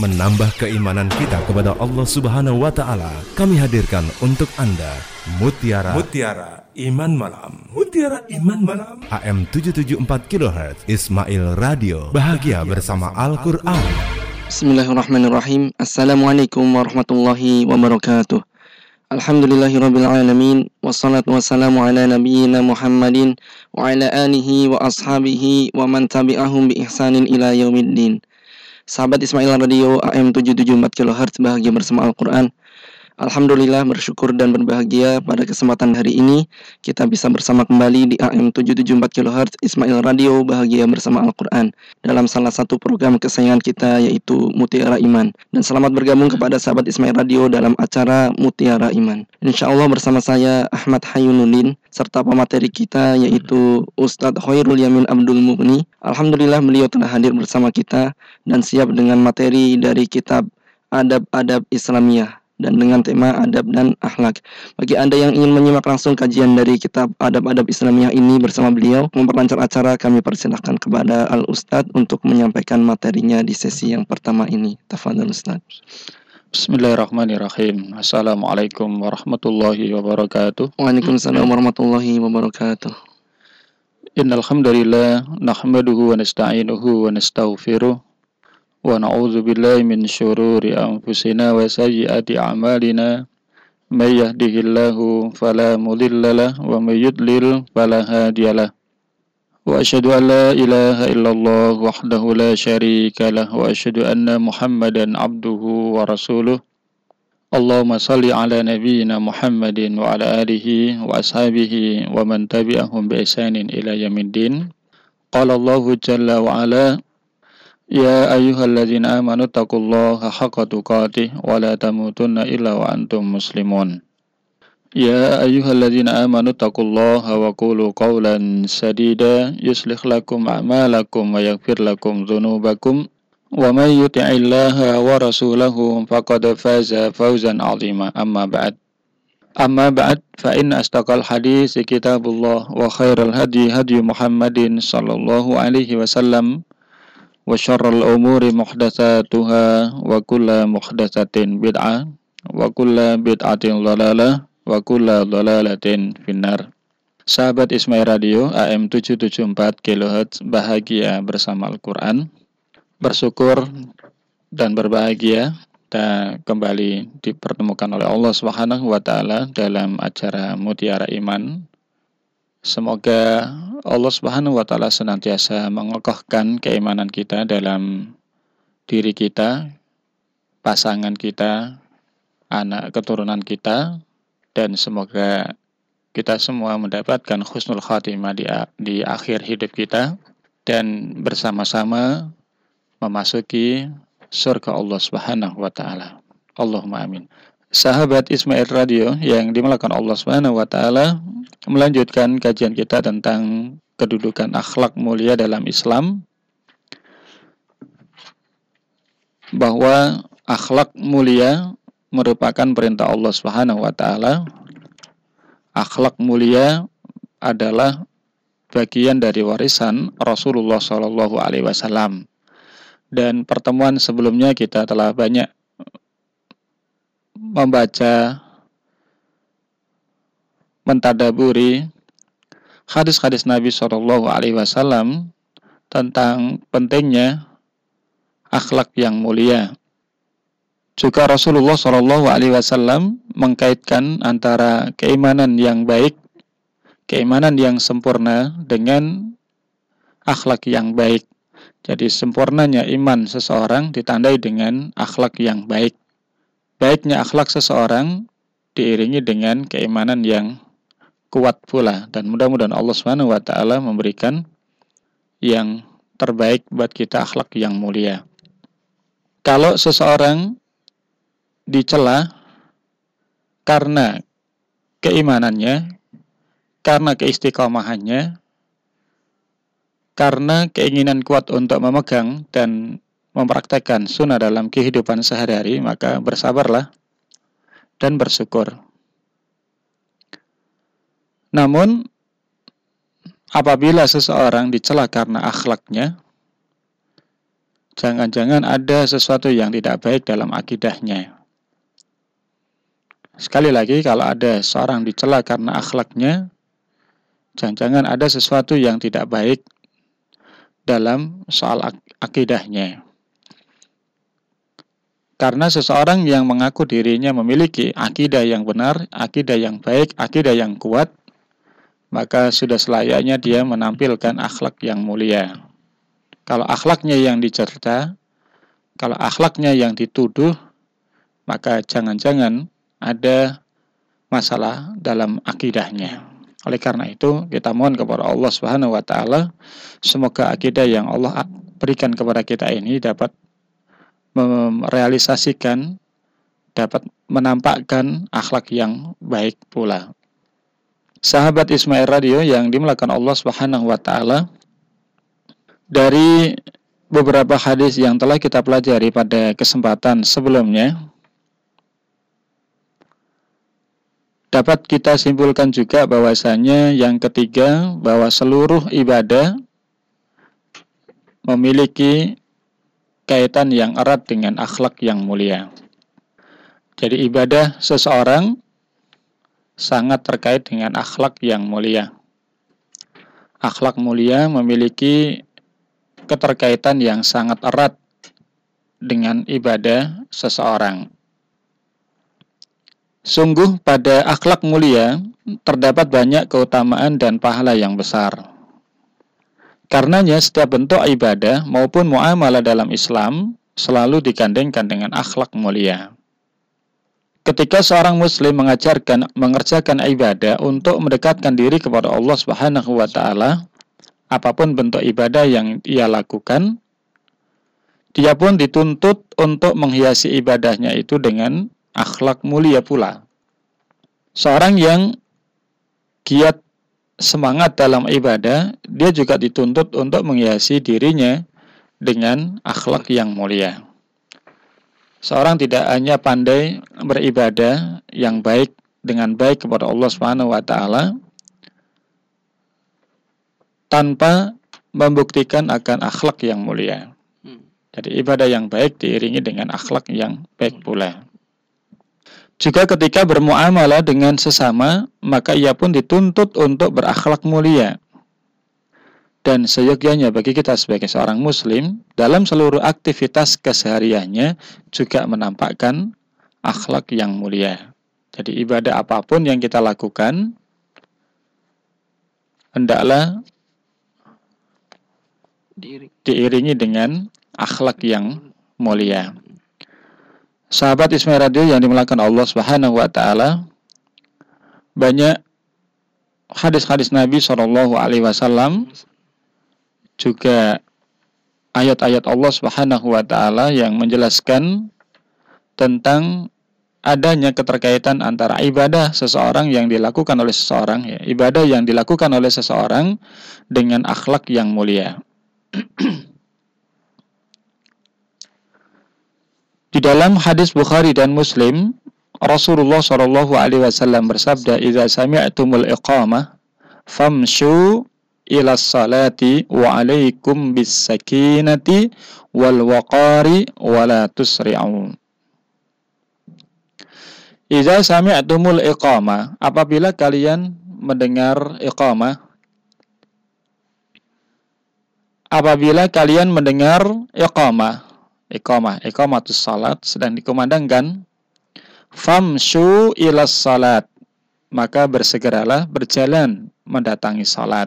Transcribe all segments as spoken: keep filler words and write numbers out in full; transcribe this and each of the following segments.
menambah keimanan kita kepada Allah Subhanahu wa taala, kami hadirkan untuk Anda Mutiara Mutiara Iman Malam. Mutiara Iman Malam A M tujuh tujuh empat kilohertz Ismail Radio, bahagia bersama Al-Qur'an. Bismillahirrahmanirrahim. Assalamualaikum warahmatullahi wabarakatuh. Alhamdulillahirabbil alamin, wassalatu wassalamu ala nabiyyina Muhammadin wa ala alihi wa ashabihi wa man tabi'ahum bi ihsanin ila yaumiddin. Sahabat Ismail Radio A M tujuh tujuh empat kilohertz, bahagia bersama Al-Qur'an. Alhamdulillah, bersyukur dan berbahagia pada kesempatan hari ini kita bisa bersama kembali di A M tujuh tujuh empat kilohertz Ismail Radio, bahagia bersama Al-Quran, dalam salah satu program kesayangan kita, yaitu Mutiara Iman. Dan selamat bergabung kepada sahabat Ismail Radio dalam acara Mutiara Iman. Insya Allah bersama saya Ahmad Hayunuddin, serta pemateri kita yaitu Ustadz Khairul Yamin Abdul Mughni. Alhamdulillah, beliau telah hadir bersama kita dan siap dengan materi dari kitab Adab-Adab Islamiyah dan dengan tema adab dan akhlak. Bagi Anda yang ingin menyimak langsung kajian dari kitab Adab-Adab Islamiyah ini bersama beliau, memperlancar acara, kami persilahkan kepada Al-Ustadz untuk menyampaikan materinya di sesi yang pertama ini. Tafadhol Ustadz. Bismillahirrahmanirrahim. Assalamualaikum warahmatullahi wabarakatuh. Waalaikumsalam warahmatullahi wabarakatuh. Innal hamdalillah nahmaduhu wa nasta'inuhu wa nastaghfiruh wa na'udzu billahi min syururi anfusina wa sayyiati a'malina. May yahdihillahu fala mudhillalah wa may yudlil fala hadiyalah. Wa asyhadu an la ilaha illallah wahdahu la syarikalah wa asyhadu anna Muhammadan abduhu wa rasuluh. Allahumma salli ala nabiyyina Muhammadin wa ala alihi wa ashabihi wa man tabi'ahum bi ihsanin ila yaumiddin. Qala Allahu jalla wa ala, ya ayyuhalladzina amanu taqullaha haqqa tuqatih wa la tamutunna illa wa antum muslimun. Ya ayyuhalladzina amanu taqullaha wa qulu qawlan sadida yuslih lakum a'malakum wa yaghfir lakum dhunubakum wa may yuti'illaha wa rasulahu faqad faza fawzan 'azima. Amma ba'd. Amma ba'd, fa inna astaqal hadits kitabullah wa khairal hadi hadi Muhammadin sallallahu alaihi wasallam wa syarrul umuri muhdatsatuha wa kullu muhdatsatin bid'ah wa kullu bid'atin dhalalah wa kullu dhalalatin finnar. Sahabat Ismail Radio A M tujuh tujuh empat kilohertz, bahagia bersama Al-Qur'an. Bersyukur dan berbahagia kita kembali dipertemukan oleh Allah Subhanahu wa taala dalam acara Mutiara Iman. Semoga Allah Subhanahu wa taala senantiasa mengokohkan keimanan kita dalam diri kita, pasangan kita, anak keturunan kita, dan semoga kita semua mendapatkan husnul khatimah di, di akhir hidup kita dan bersama-sama memasuki surga Allah Subhanahu wa taala. Allahumma amin. Sahabat Ismail Radio yang dimuliakan Allah Subhanahu wa taala, melanjutkan kajian kita tentang kedudukan akhlak mulia dalam Islam, bahwa akhlak mulia merupakan perintah Allah Subhanahu wa taala. Akhlak mulia adalah bagian dari warisan Rasulullah shallallahu alaihi wasallam. Dan pertemuan sebelumnya kita telah banyak membaca, mentadaburi hadis-hadis Nabi shallallahu alaihi wasallam tentang pentingnya akhlak yang mulia. Juga Rasulullah shallallahu alaihi wasallam mengkaitkan antara keimanan yang baik, keimanan yang sempurna dengan akhlak yang baik. Jadi sempurnanya iman seseorang ditandai dengan akhlak yang baik. Baiknya akhlak seseorang diiringi dengan keimanan yang kuat pula. Dan mudah-mudahan Allah subhanahu wa taala memberikan yang terbaik buat kita, akhlak yang mulia. Kalau seseorang dicela karena keimanannya, karena keistiqomahannya, karena keinginan kuat untuk memegang dan mempraktekkan sunnah dalam kehidupan sehari-hari, maka bersabarlah dan bersyukur. Namun, apabila seseorang dicela karena akhlaknya, jangan-jangan ada sesuatu yang tidak baik dalam akidahnya. Sekali lagi, kalau ada seorang dicela karena akhlaknya, jangan-jangan ada sesuatu yang tidak baik dalam soal ak- akidahnya. Karena seseorang yang mengaku dirinya memiliki akidah yang benar, akidah yang baik, akidah yang kuat, maka sudah selayaknya dia menampilkan akhlak yang mulia. Kalau akhlaknya yang dicerca, kalau akhlaknya yang dituduh, maka jangan-jangan ada masalah dalam akidahnya. Oleh karena itu, kita mohon kepada Allah Subhanahu wa taala, semoga akidah yang Allah berikan kepada kita ini dapat merealisasikan, dapat menampakkan akhlak yang baik pula. Sahabat Ismail Radio yang dimuliakan Allah Subhanahu wa taala, dari beberapa hadis yang telah kita pelajari pada kesempatan sebelumnya, dapat kita simpulkan juga bahwasanya yang ketiga, bahwa seluruh ibadah memiliki kaitan yang erat dengan akhlak yang mulia. Jadi ibadah seseorang sangat terkait dengan akhlak yang mulia. Akhlak mulia memiliki keterkaitan yang sangat erat dengan ibadah seseorang. Sungguh pada akhlak mulia terdapat banyak keutamaan dan pahala yang besar. Karenanya setiap bentuk ibadah maupun muamalah dalam Islam selalu digandengkan dengan akhlak mulia. Ketika seorang muslim mengajarkan mengerjakan ibadah untuk mendekatkan diri kepada Allah Subhanahu wa taala, apapun bentuk ibadah yang ia lakukan, dia pun dituntut untuk menghiasi ibadahnya itu dengan akhlak mulia pula. Seorang yang giat semangat dalam ibadah, dia juga dituntut untuk menghiasi dirinya dengan akhlak yang mulia. Seorang tidak hanya pandai beribadah yang baik dengan baik kepada Allah Subhanahu wa taala tanpa membuktikan akan akhlak yang mulia. Jadi ibadah yang baik diiringi dengan akhlak yang baik pula. Juga ketika bermuamalah dengan sesama, maka ia pun dituntut untuk berakhlak mulia. Dan seyogyanya bagi kita sebagai seorang muslim, dalam seluruh aktivitas kesehariannya juga menampakkan akhlak yang mulia. Jadi ibadah apapun yang kita lakukan, hendaklah diiringi dengan akhlak yang mulia. Sahabat Ismail Radio yang dimuliakan Allah Subhanahu wa taala, banyak hadis-hadis Nabi shallallahu alaihi wasallam, juga ayat-ayat Allah Subhanahu wa taala yang menjelaskan tentang adanya keterkaitan antara ibadah seseorang yang dilakukan oleh seseorang, ya, ibadah yang dilakukan oleh seseorang dengan akhlak yang mulia. Di dalam hadis Bukhari dan Muslim, Rasulullah shallallahu alaihi wasallam bersabda, "Idza sami'tumul iqamah famshu ila salati wa alaikum bis sakinati wal waqari wa la tusri'u." Idza sami'tumul iqamah, apabila kalian mendengar iqamah, apabila kalian mendengar iqamah, iqamah, iqamatus salat sedang dikumandangkan, famshu ilas salat, maka bersegeralah berjalan mendatangi salat.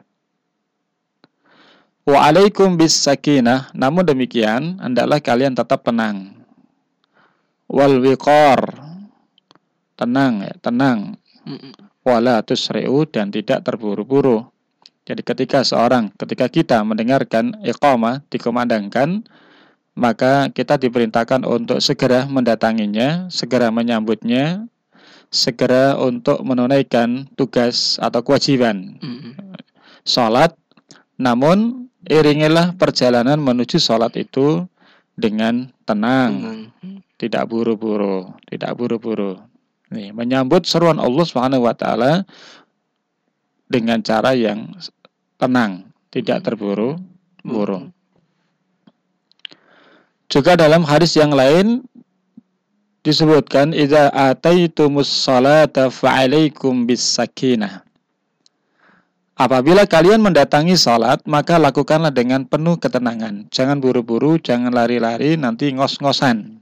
Wa alaikum bis sakinah, namun demikian hendaklah kalian tetap tenang. Wal wiqar, tenang, ya, tenang. Wala tusri'u, dan tidak terburu-buru. Jadi ketika seorang, ketika kita mendengarkan iqamah dikumandangkan, maka kita diperintahkan untuk segera mendatanginya, segera menyambutnya, segera untuk menunaikan tugas atau kewajiban salat. Namun iringilah perjalanan menuju salat itu dengan tenang, tidak buru-buru, tidak buru-buru. Nih, menyambut seruan Allah Subhanahu wa taala dengan cara yang tenang, tidak terburu-buru. Juga dalam hadis yang lain disebutkan, idza ataitumus salata fa'alaikum bis sakinah. Apabila kalian mendatangi salat, maka lakukanlah dengan penuh ketenangan. Jangan buru-buru, jangan lari-lari, nanti ngos-ngosan.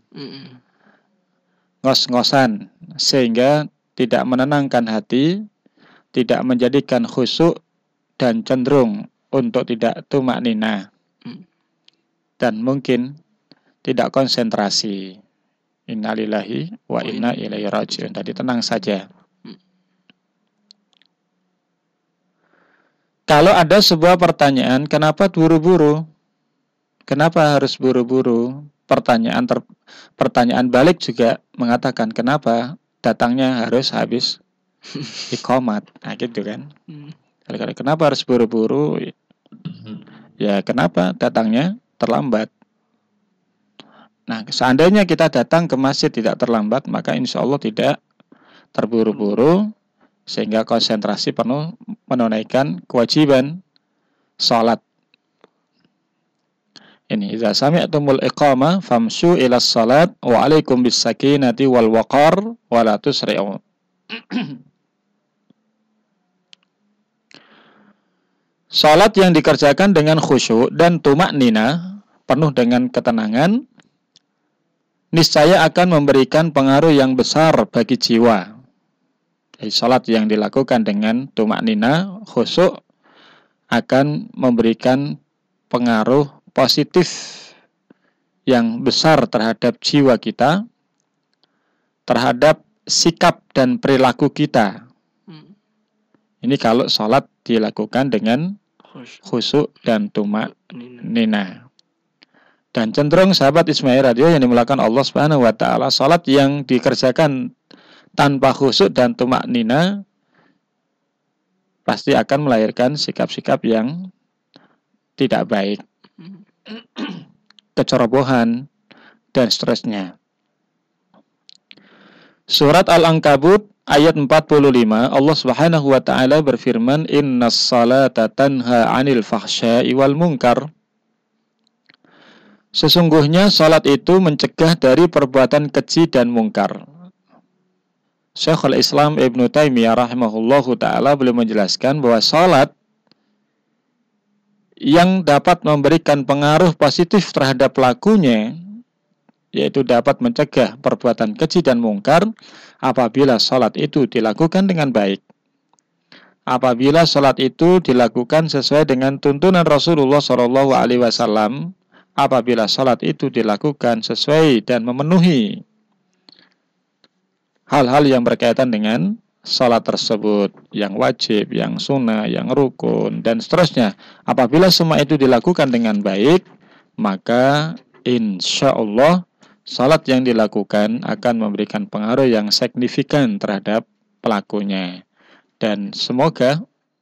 Ngos-ngosan, sehingga tidak menenangkan hati, tidak menjadikan khusyuk, dan cenderung untuk tidak tumakninah. Dan mungkin tidak konsentrasi. Innalillahi wa inna ilaihi raji'un. Tadi tenang saja. Kalau ada sebuah pertanyaan, kenapa buru-buru? Kenapa harus buru-buru? Pertanyaan ter, pertanyaan balik juga mengatakan, kenapa datangnya harus habis iqamat? Nah, gitu kan? Kenapa harus buru-buru? Ya, kenapa datangnya terlambat? Nah, seandainya kita datang ke masjid tidak terlambat, maka insya Allah tidak terburu-buru, sehingga konsentrasi penuh menunaikan kewajiban salat. Ini, idza sami'tumul iqamah famshu ilas salat wa alaikum bis sakinati wal waqar wa la tusri'u. Salat yang dikerjakan dengan khusyuk dan tumakninah, penuh dengan ketenangan, niscaya akan memberikan pengaruh yang besar bagi jiwa. Salat yang dilakukan dengan tumakninah, khusyuk, akan memberikan pengaruh positif yang besar terhadap jiwa kita, terhadap sikap dan perilaku kita. Ini kalau salat dilakukan dengan khusyuk dan tumakninah. Dan cenderung sahabat Ismail radio yang dimulakan Allah Subhanahu wa taala, salat yang dikerjakan tanpa khusyuk dan tumakninah pasti akan melahirkan sikap-sikap yang tidak baik, kecerobohan, dan seterusnya. Surat Al-Ankabut ayat empat puluh lima, Allah Subhanahu wa taala berfirman, innas salata tanha 'anil fahsya'i wal munkar. Sesungguhnya salat itu mencegah dari perbuatan keji dan mungkar. Syekhul Islam Ibnu Taimiyah rahimahullahu ta'ala beliau menjelaskan bahwa salat yang dapat memberikan pengaruh positif terhadap pelakunya, yaitu dapat mencegah perbuatan keji dan mungkar apabila salat itu dilakukan dengan baik. Apabila salat itu dilakukan sesuai dengan tuntunan Rasulullah shallallahu alaihi wasallam, apabila salat itu dilakukan sesuai dan memenuhi hal-hal yang berkaitan dengan salat tersebut, yang wajib, yang sunnah, yang rukun, dan seterusnya. Apabila semua itu dilakukan dengan baik, maka insya Allah salat yang dilakukan akan memberikan pengaruh yang signifikan terhadap pelakunya. Dan semoga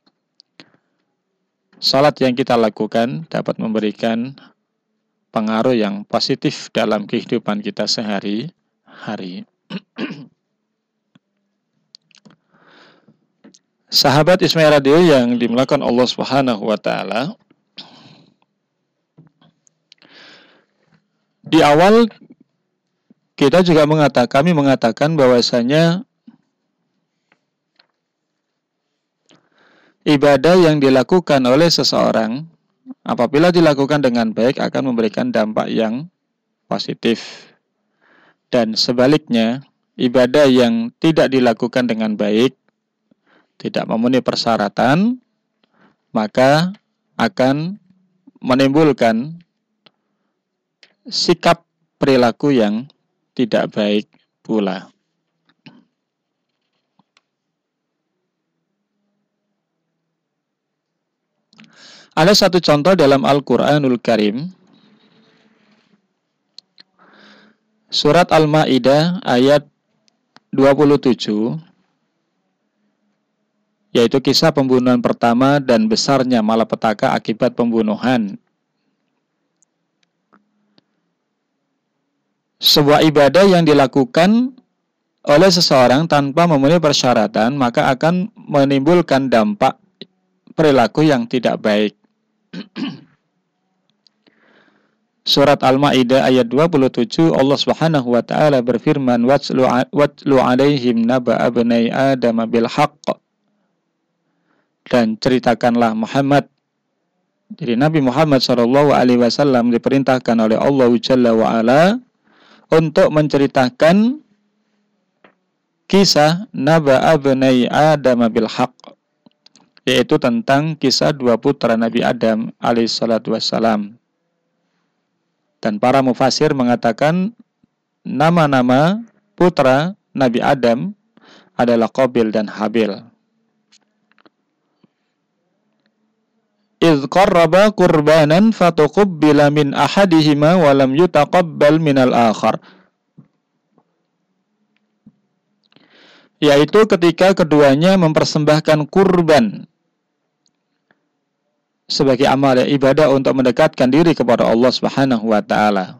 salat yang kita lakukan dapat memberikan pengaruh yang positif dalam kehidupan kita sehari-hari. Sahabat Ismail Radio yang dimulakan Allah Subhanahu wa taala, di awal kita juga mengatakan, kami mengatakan bahwasanya ibadah yang dilakukan oleh seseorang apabila dilakukan dengan baik akan memberikan dampak yang positif, dan sebaliknya ibadah yang tidak dilakukan dengan baik, tidak memenuhi persyaratan, maka akan menimbulkan sikap perilaku yang tidak baik pula. Ada satu contoh dalam Al-Quranul Karim, surat Al-Ma'idah ayat dua puluh tujuh, yaitu kisah pembunuhan pertama dan besarnya malapetaka akibat pembunuhan. Sebuah ibadah yang dilakukan oleh seseorang tanpa memenuhi persyaratan, maka akan menimbulkan dampak perilaku yang tidak baik. Surat Al-Maidah ayat dua puluh tujuh, Allah Subhanahu wa taala berfirman, "Watlu watlu 'alaihim naba'a bani Adam bil haqq." Dan ceritakanlah Muhammad. Jadi Nabi Muhammad shallallahu alaihi wasallam diperintahkan oleh Allah Jalla wa Ala untuk menceritakan kisah naba'a bani Adam bil haqq, yaitu tentang kisah dua putra Nabi Adam alaihi salatu wassalam. Dan para mufasir mengatakan nama-nama putra Nabi Adam adalah Qabil dan Habil. Idz qarraba qurbanan fatuqabbala min ahadihima wa lam yutaqabbal minal akhar. Yaitu ketika keduanya mempersembahkan kurban sebagai amal ibadah untuk mendekatkan diri kepada Allah Subhanahu wa taala.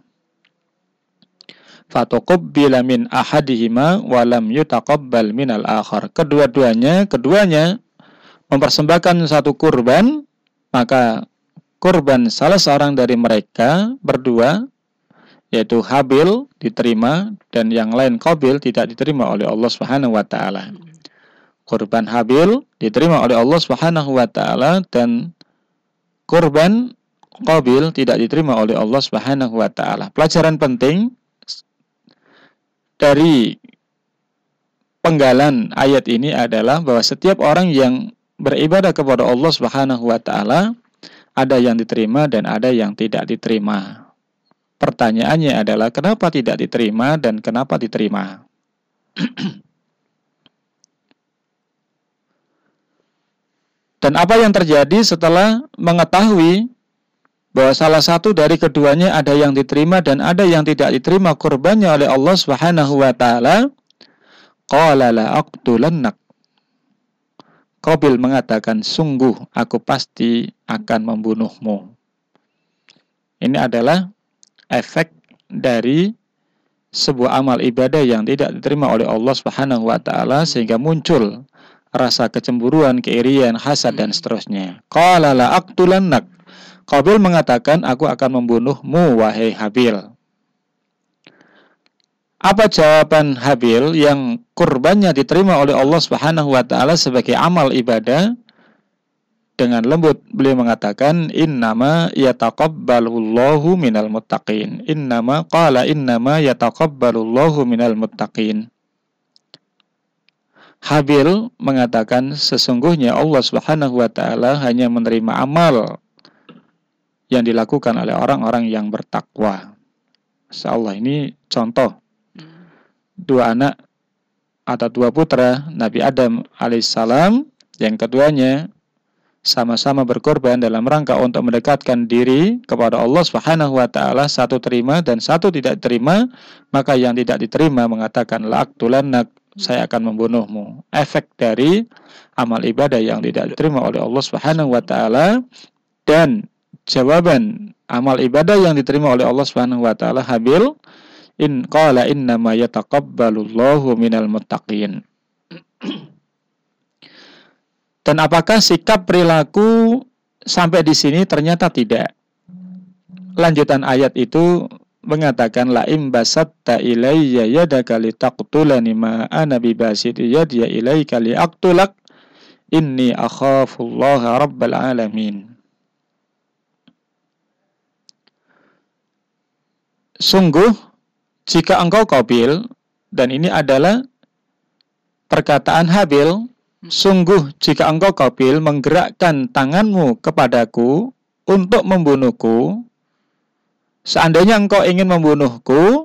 Fatuqabbala min ahadihima wa lam yutaqabbal minal akhar. Kedua-duanya, keduanya mempersembahkan satu kurban, maka kurban salah seorang dari mereka berdua, yaitu Habil, diterima, dan yang lain Qabil tidak diterima oleh Allah Subhanahu wa taala. Kurban Habil diterima oleh Allah Subhanahu wa taala dan kurban Qabil tidak diterima oleh Allah Subhanahu wa taala. Pelajaran penting dari penggalan ayat ini adalah bahwa setiap orang yang beribadah kepada Allah Subhanahu wa taala ada yang diterima dan ada yang tidak diterima. Pertanyaannya adalah kenapa tidak diterima dan kenapa diterima? Dan apa yang terjadi setelah mengetahui bahwa salah satu dari keduanya ada yang diterima dan ada yang tidak diterima kurbannya oleh Allah Subhanahu wa taala? Qala la aqtulannak. Qabil mengatakan, sungguh aku pasti akan membunuhmu. Ini adalah efek dari sebuah amal ibadah yang tidak diterima oleh Allah Subhanahu wa taala sehingga muncul rasa kecemburuan, keirian, hasad dan seterusnya. Qala la aqtulannak. Qabil mengatakan, aku akan membunuhmu wahai Habil. Apa jawaban Habil yang kurbannya diterima oleh Allah Subhanahu wa taala sebagai amal ibadah? Dengan lembut beliau mengatakan, innama yataqabbalullahu minal muttaqin. Innama qala innama yataqabbalullahu minal muttaqin. Habil mengatakan sesungguhnya Allah Subhanahu wa taala hanya menerima amal yang dilakukan oleh orang-orang yang bertakwa. Insyaallah ini contoh dua anak atau dua putra Nabi Adam alaihissalam yang keduanya sama-sama berkorban dalam rangka untuk mendekatkan diri kepada Allah Subhanahu wa taala, satu terima dan satu tidak terima, maka yang tidak diterima mengatakan la'aqtulannak, saya akan membunuhmu. Efek dari amal ibadah yang tidak diterima oleh Allah Subhanahu wa taala dan jawaban amal ibadah yang diterima oleh Allah Subhanahu wa taala Habil, in qala innama yataqabbalullahu minal muttaqin. Dan apakah sikap perilaku sampai di sini? Ternyata tidak. Lanjutan ayat itu mengatakan la im basatta ilayya yadaka litaqtulani ma ana bibasiti yadiya ilayka liaqtulak inni akhafullaha rabbal alamin. Sungguh jika engkau Qabil, dan ini adalah perkataan Habil, sungguh jika engkau Qabil menggerakkan tanganmu kepadaku untuk membunuhku, seandainya engkau ingin membunuhku,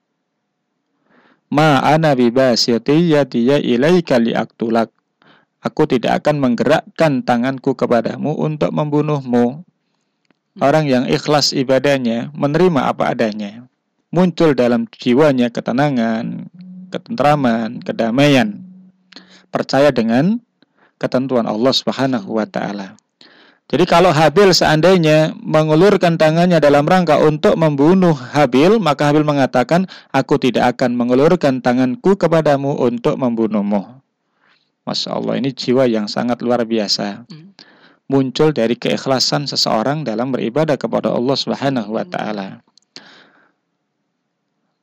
ma ana bibasiti yadiya ilaika liaqtulak, aku tidak akan menggerakkan tanganku kepadamu untuk membunuhmu. Orang yang ikhlas ibadahnya, menerima apa adanya, muncul dalam jiwanya ketenangan, ketentraman, kedamaian, percaya dengan ketentuan Allah Subhanahu wa taala. Jadi kalau Habil seandainya mengulurkan tangannya dalam rangka untuk membunuh Habil, maka Habil mengatakan, aku tidak akan mengulurkan tanganku kepadamu untuk membunuhmu. Masya Allah, ini jiwa yang sangat luar biasa. Muncul dari keikhlasan seseorang dalam beribadah kepada Allah Subhanahu wa taala.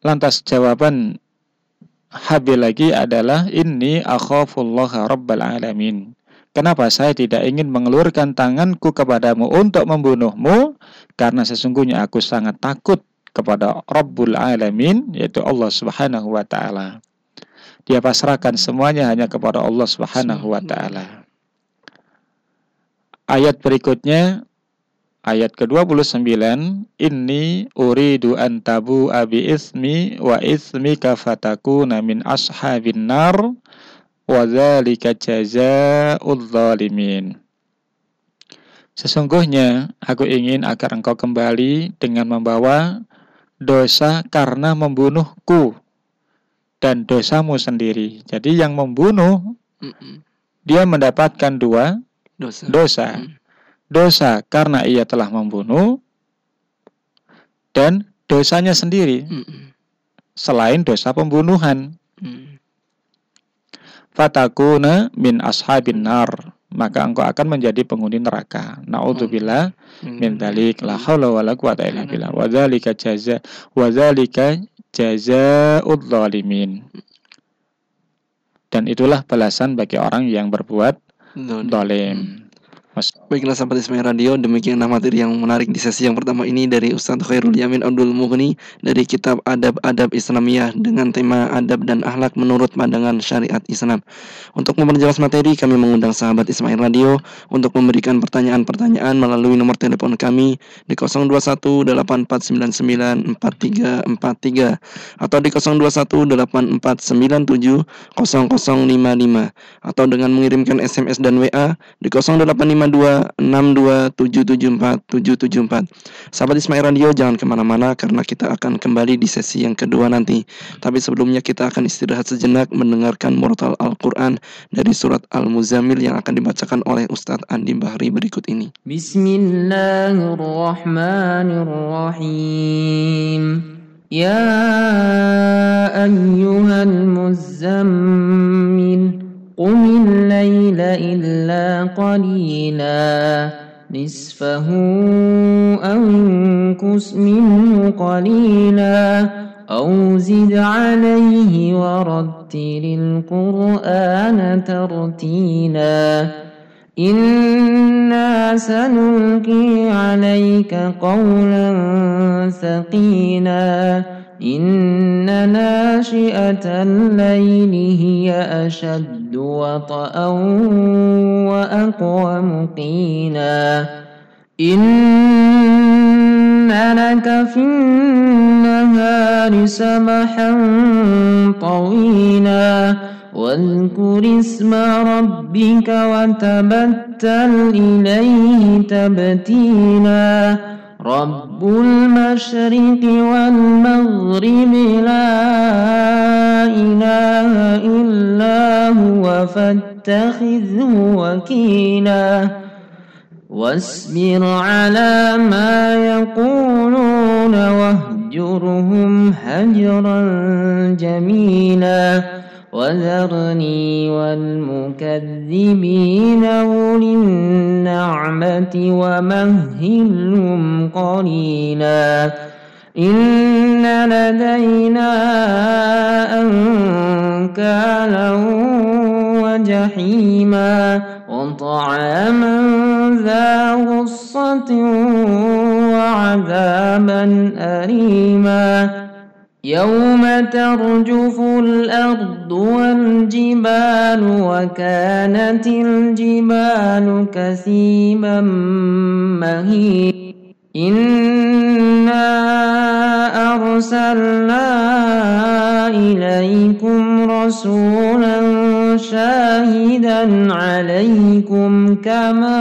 Lantas jawaban Habil lagi adalah inni akhafullaha rabbal alamin. Kenapa saya tidak ingin mengelurkan tanganku kepadamu untuk membunuhmu? Karena sesungguhnya aku sangat takut kepada Rabbul Alamin, yaitu Allah Subhanahu wa ta'ala. Dia pasrahkan semuanya hanya kepada Allah Subhanahu wa ta'ala. Ayat berikutnya, ayat ke dua puluh sembilan, inni uridu an tabu abi ismi wa ismika fatakuna min ashabin nar wa dzalika jazaa'ul zalimin. Sesungguhnya aku ingin agar engkau kembali dengan membawa dosa karena membunuhku dan dosamu sendiri. Jadi yang membunuh Mm-mm. dia mendapatkan dua dosa. Dosa. Mm. Dosa karena ia telah membunuh dan dosanya sendiri. Mm-mm. Selain dosa pembunuhan. Mm. Fatakuna min ashabin nar, maka engkau akan menjadi penghuni neraka. Na'udzubillah min dzalik, la haula wala quwata illa billah. Wa dzalika jaza wa dzalika jazaa'ul zalimin. Dan itulah balasan bagi orang yang berbuat zalim. Baiklah sahabat Ismail Radio, demikianlah materi yang menarik di sesi yang pertama ini dari Ustadz Khairul Yamin Abdul Mughni dari kitab Adab-Adab Islamiyah dengan tema adab dan akhlak menurut pandangan syariat Islam. Untuk memperjelas materi, kami mengundang sahabat Ismail Radio untuk memberikan pertanyaan-pertanyaan melalui nomor telepon kami di nol dua satu delapan empat sembilan sembilan empat tiga empat tiga atau di nol dua satu delapan empat sembilan tujuh nol nol lima lima atau dengan mengirimkan S M S dan W A di nol delapan lima dua enam dua tujuh tujuh empat tujuh tujuh empat. Sahabat Ismail Radio, jangan kemana-mana karena kita akan kembali di sesi yang kedua nanti. Tapi sebelumnya kita akan istirahat sejenak mendengarkan murotal Al-Quran dari surat Al-Muzammil yang akan dibacakan oleh Ustadz Andi Bahri berikut ini. Bismillahirrahmanirrahim. Ya ayyuhal muzammil قم الليل إلا قليلا نصفه أو انقص منه قليلا أو زد عليه ورتل القرآن ترتيلا إنا سنلقي عليك قولا ثقيلا إن ناشئة الليل هي أشد وطئا وأقوم قيلا إن لك في النهار سبحا طويلا واذكر اسم ربك وتبتل إليه تبتيلا رب المشرق والمغرب لا إله إلا هو فاتخذه وكيلا واصبر على ما يقولون واهجرهم هجرا جميلا وذرني والمكذبين أولي النعمة ومهلهم قليلا إن لدينا أنكالا وجحيما وطعاما ذا غصة وعذابا أليما يوم ترجف الأرض والجبال وكانت الجبال كثيبا مهيلا إنا أرسلنا إليكم رسولا شاهدا عليكم كما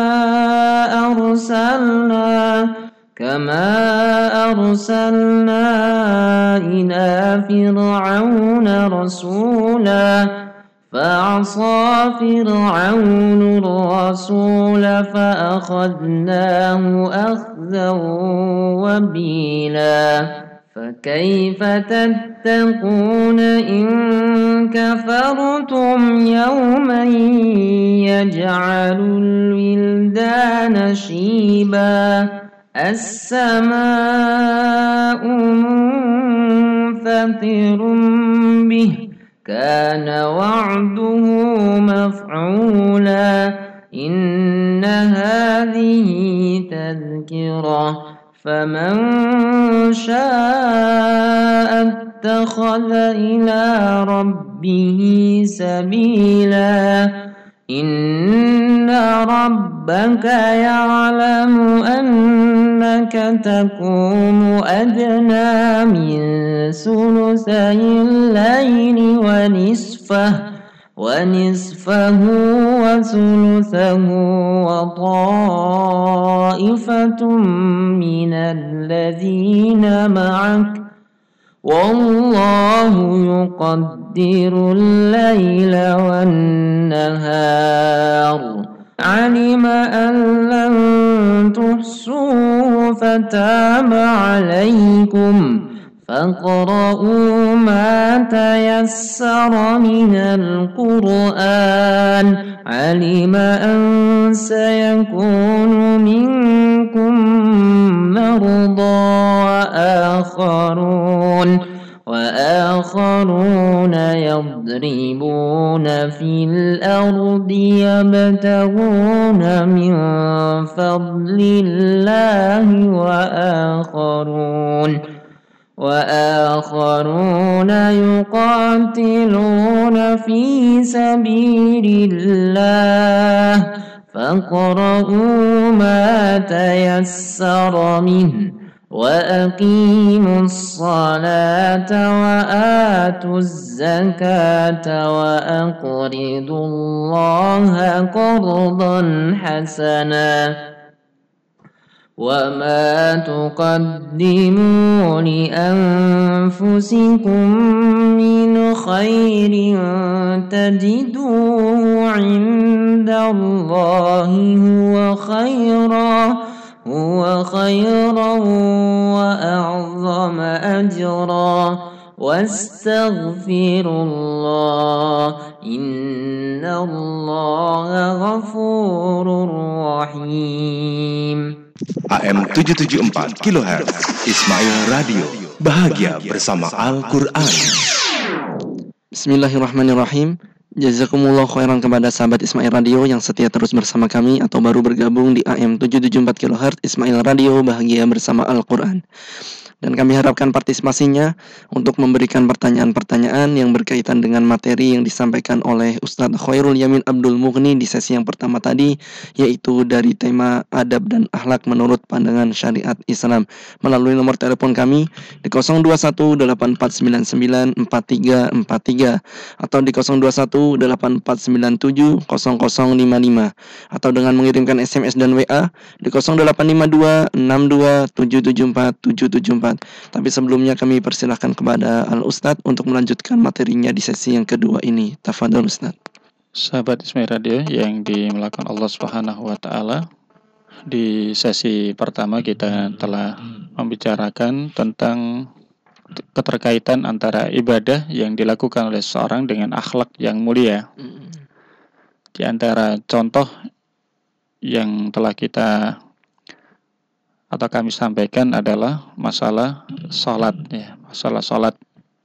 أرسلنا كما أرسلنا إلى فرعون رسولا فعصى فرعون الرسول فأخذناه أخذا وبيلا فكيف تتقون إن كفرتم يوما يجعل الولدان شيبا السماء مستتر به كان وعده مفعولا إن هذه تذكرة فمن شاء اتخذ إلى ربه سبيلا إن ربك يعلم أنك تقوم أدنى من ثلثي الليل ونصفه ونصفه وثلثه وطائفة من الذين معك والله يقدر الليل والنهار علم أن لن تحصوا فتاب عليكم فاقرؤوا ما تيسر من القرآن علم أن سيكون منكم مرضى وآخرون وآخرون يضربون في الأرض يبتغون من فضل الله وآخرون وآخرون يقاتلون في سبيل الله فاقرؤوا ما تيسر منه وأقيموا الصلاة وآتوا الزكاة وأقرضوا الله قرضا حسنا وما تقدموا لأنفسكم من خير تجدوه عند الله هو خيرا هو خيرا وأعظم أجرا واستغفروا الله إن الله غفور رحيم. A M tujuh tujuh empat kilohertz Ismail Radio, bahagia bersama Al-Quran. Bismillahirrahmanirrahim. Jazakumullah khairan kepada sahabat Ismail Radio yang setia terus bersama kami atau baru bergabung di A M tujuh tujuh empat kilohertz Ismail Radio, bahagia bersama Al-Quran. Dan kami harapkan partisipasinya untuk memberikan pertanyaan-pertanyaan yang berkaitan dengan materi yang disampaikan oleh Ustadz Khairul Yamin Abdul Mughni di sesi yang pertama tadi, yaitu dari tema adab dan akhlak menurut pandangan syariat Islam, melalui nomor telepon kami di nol dua satu delapan empat sembilan sembilan empat tiga empat tiga atau di nol dua satu delapan empat sembilan tujuh nol nol lima lima, atau dengan mengirimkan S M S dan W A di nol delapan lima dua enam dua tujuh tujuh empat tujuh tujuh empat. Tapi sebelumnya kami persilahkan kepada Al-Ustadz untuk melanjutkan materinya di sesi yang kedua ini. Tafadhol Ustadz. Sahabat Ismail Radio yang dimuliakan Allah Subhanahu wa taala, di sesi pertama kita telah membicarakan tentang keterkaitan antara ibadah yang dilakukan oleh seseorang dengan akhlak yang mulia. Di antara contoh yang telah kita atau kami sampaikan adalah masalah salat, ya, masalah salat.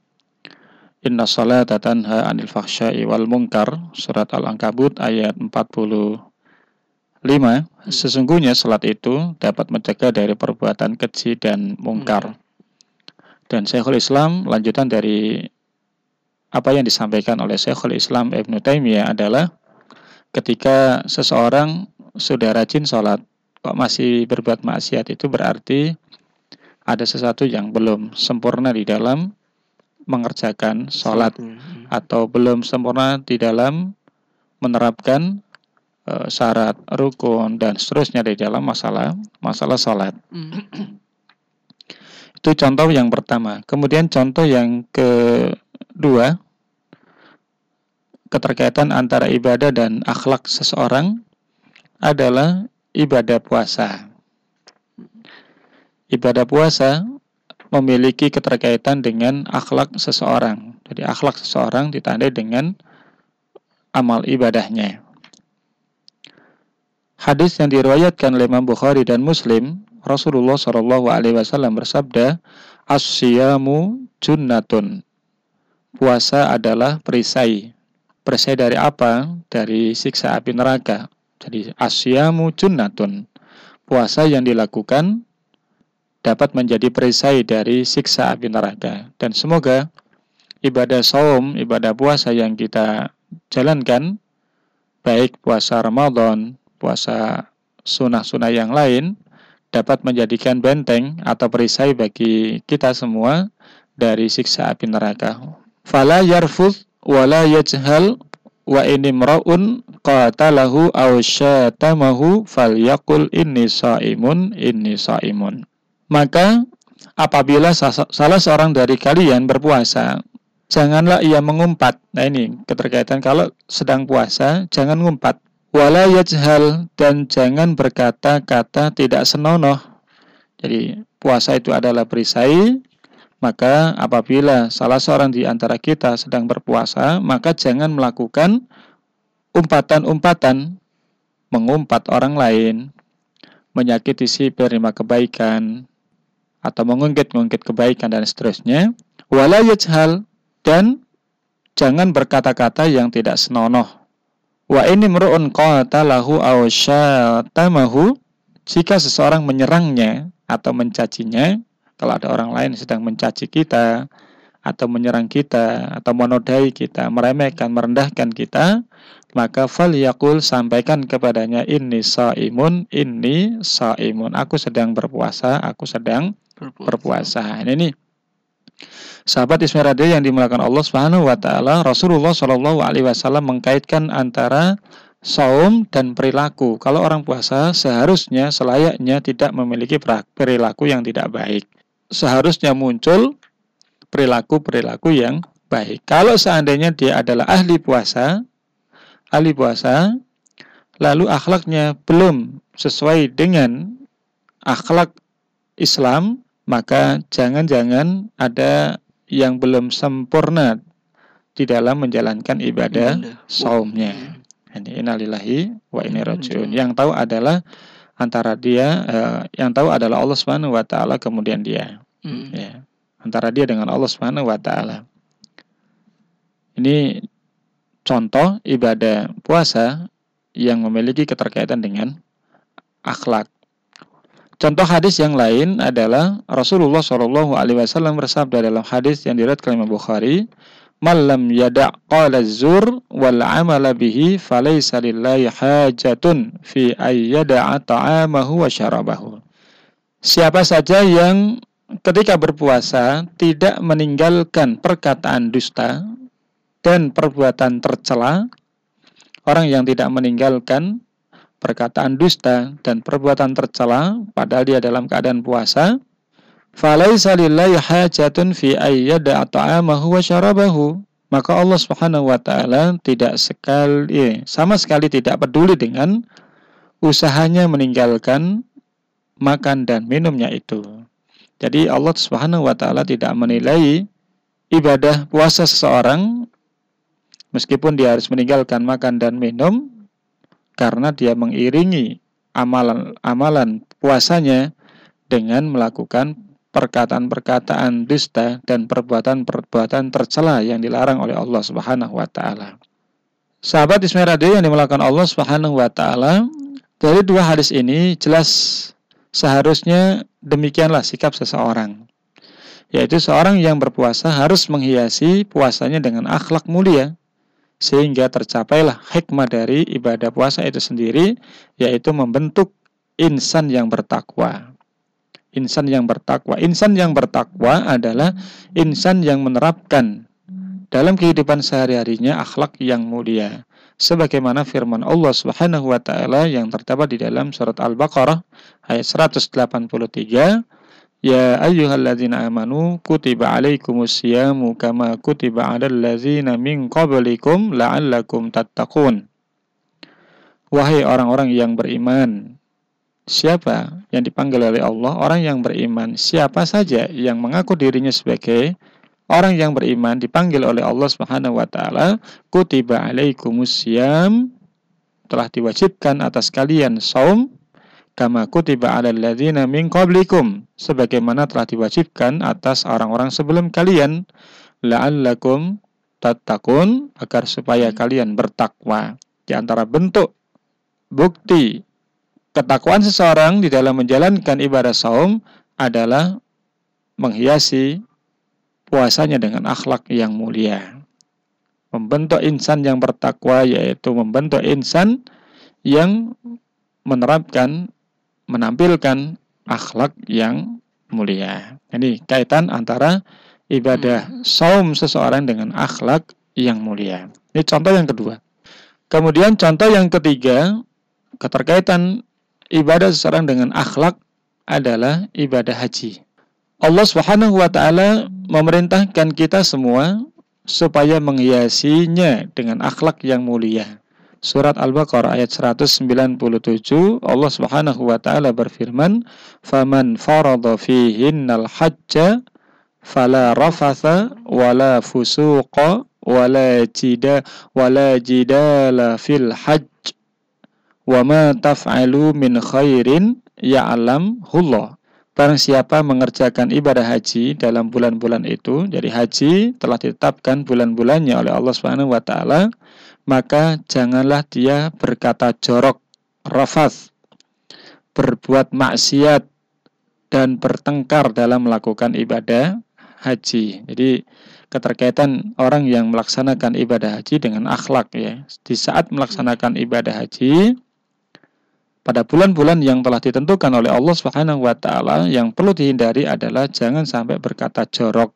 Inna salata tanha 'anil fahsya'i wal munkar, surat Al-Ankabut ayat empat puluh lima. Sesungguhnya salat itu dapat mencegah dari perbuatan keji dan mungkar. Dan Syekhul Islam, lanjutan dari apa yang disampaikan oleh Syekhul Islam Ibnu Taimiyah adalah ketika seseorang sudah rajin salat kok masih berbuat maksiat, itu berarti ada sesuatu yang belum sempurna di dalam mengerjakan sholat, atau belum sempurna di dalam menerapkan e, syarat rukun dan seterusnya di dalam masalah masalah sholat. Itu contoh yang pertama. Kemudian contoh yang kedua, keterkaitan antara ibadah dan akhlak seseorang adalah ibadah puasa. Ibadah puasa memiliki keterkaitan dengan akhlak seseorang. Jadi akhlak seseorang ditandai dengan amal ibadahnya. Hadis yang diriwayatkan oleh Imam Bukhari dan Muslim, Rasulullah shallallahu alaihi wasallam bersabda, As-siyamu junnatun. Puasa adalah perisai. Perisai dari apa? Dari siksa api neraka. Jadi as-siyamu junnatun. Puasa yang dilakukan dapat menjadi perisai dari siksa api neraka. Dan semoga ibadah saum, ibadah puasa yang kita jalankan, baik puasa Ramadan, puasa sunnah-sunnah yang lain, dapat menjadikan benteng atau perisai bagi kita semua dari siksa api neraka. Fala yarfuth wala yajhal wa inimra'un qatalahu aw syatamahu falyaqul inni shaimun inni shaimun. Maka apabila salah seorang dari kalian berpuasa, janganlah ia mengumpat. Nah ini keterkaitan kalau sedang puasa, jangan ngumpat. Wala yajhal, dan jangan berkata-kata tidak senonoh. Jadi puasa itu adalah perisai, maka apabila salah seorang di antara kita sedang berpuasa, maka jangan melakukan umpatan-umpatan, mengumpat orang lain, menyakiti si penerima kebaikan, atau mengungkit-ungkit kebaikan dan seterusnya. Wala yajhal, dan jangan berkata-kata yang tidak senonoh. Wa inimru'un qatalahu aw syatamahu, jika seseorang menyerangnya atau mencacinya, kalau ada orang lain sedang mencaci kita atau menyerang kita atau menodai kita, meremehkan, merendahkan kita, maka falyaqul, sampaikan kepadanya, inni shaimun inni shaimun, aku sedang berpuasa, aku sedang berpuasa. berpuasa. Ini nih sahabat Ismirada yang dimuliakan Allah Subhanahu wa taala, Rasulullah shallallahu alaihi wasallam mengkaitkan antara saum dan perilaku. Kalau orang puasa seharusnya, selayaknya tidak memiliki perilaku yang tidak baik. Seharusnya muncul perilaku-perilaku yang baik. Kalau seandainya dia adalah ahli puasa, ahli puasa, lalu akhlaknya belum sesuai dengan akhlak Islam, maka jangan-jangan ada yang belum sempurna di dalam menjalankan ibadah saumnya. Ini innalillahi wa inna ilaihi raji'un. Yang tahu adalah antara dia, uh, yang tahu adalah Allah Subhanahu wa taala, kemudian dia. Hmm. Ya, antara dia dengan Allah Subhanahu wa taala. Ini contoh ibadah puasa yang memiliki keterkaitan dengan akhlak. Contoh hadis yang lain adalah Rasulullah shallallahu alaihi wasallam bersabda dalam hadis yang diriwayatkan Imam Bukhari, "Man lam yada' qala az-zur wal 'amala bihi falaysa lillahi hajatun fi ay yada'a ta'amahu wa syarabahu." Siapa saja yang ketika berpuasa tidak meninggalkan perkataan dusta dan perbuatan tercela, orang yang tidak meninggalkan perkataan dusta dan perbuatan tercela padahal dia dalam keadaan puasa, falaisa lillahi hajatun fi ayyada ta'amahu wa syarabahu, maka Allah Subhanahu wa taala tidak sekali sama sekali tidak peduli dengan usahanya meninggalkan makan dan minumnya itu. Jadi Allah Subhanahu wa taala tidak menilai ibadah puasa seseorang meskipun dia harus meninggalkan makan dan minum, karena dia mengiringi amalan-amalan puasanya dengan melakukan perkataan-perkataan dusta dan perbuatan-perbuatan tercela yang dilarang oleh Allah Subhanahu wa taala. Sahabat Ismirada yang dimulakan Allah Subhanahu wa taala, dari dua hadis ini jelas seharusnya demikianlah sikap seseorang, yaitu seorang yang berpuasa harus menghiasi puasanya dengan akhlak mulia, sehingga tercapailah hikmah dari ibadah puasa itu sendiri, yaitu membentuk insan yang bertakwa. Insan yang bertakwa. Insan yang bertakwa adalah insan yang menerapkan dalam kehidupan sehari-harinya akhlak yang mulia. Sebagaimana firman Allah Subhanahu wa taala yang terdapat di dalam surat Al-Baqarah ayat seratus delapan puluh tiga, Ya ayyuhalladzina amanu kutiba alaikumus siyamu kama kutiba alal ladzina min qablikum la'allakum tattaqun. Wahai orang-orang yang beriman. Siapa yang dipanggil oleh Allah? Orang yang beriman. Siapa saja yang mengaku dirinya sebagai orang yang beriman dipanggil oleh Allah Subhanahu wa taala, kutiba alaikumus siyam, telah diwajibkan atas kalian saum, kama kutiba 'alal ladzina min qablikum, sebagaimana telah diwajibkan atas orang-orang sebelum kalian, la'allakum tattaqun, agar supaya kalian bertakwa. Di antara bentuk bukti ketakwaan seseorang di dalam menjalankan ibadah saum adalah menghiasi puasanya dengan akhlak yang mulia. Membentuk insan yang bertakwa yaitu membentuk insan yang menerapkan, menampilkan akhlak yang mulia. Ini kaitan antara ibadah saum seseorang dengan akhlak yang mulia. Ini contoh yang kedua. Kemudian contoh yang ketiga, keterkaitan ibadah seseorang dengan akhlak adalah ibadah haji. Allah Subhanahu wa taala memerintahkan kita semua supaya menghiasinya dengan akhlak yang mulia. Surat Al-Baqarah ayat seratus sembilan puluh tujuh, Allah Subhanahu wa taala berfirman, "Faman farada fihinnal hajja fala rafatha wala fusuqa wala jida wala jidala fil hajj wa ma taf'alu min khairin ya'lamhullah." Barang siapa mengerjakan ibadah haji dalam bulan-bulan itu, jadi haji telah ditetapkan bulan-bulannya oleh Allah Subhanahu wa taala, maka janganlah dia berkata jorok, rafath, berbuat maksiat dan bertengkar dalam melakukan ibadah haji. Jadi keterkaitan orang yang melaksanakan ibadah haji dengan akhlak ya. Di saat melaksanakan ibadah haji pada bulan-bulan yang telah ditentukan oleh Allah Subhanahu wa taala, yang perlu dihindari adalah jangan sampai berkata jorok,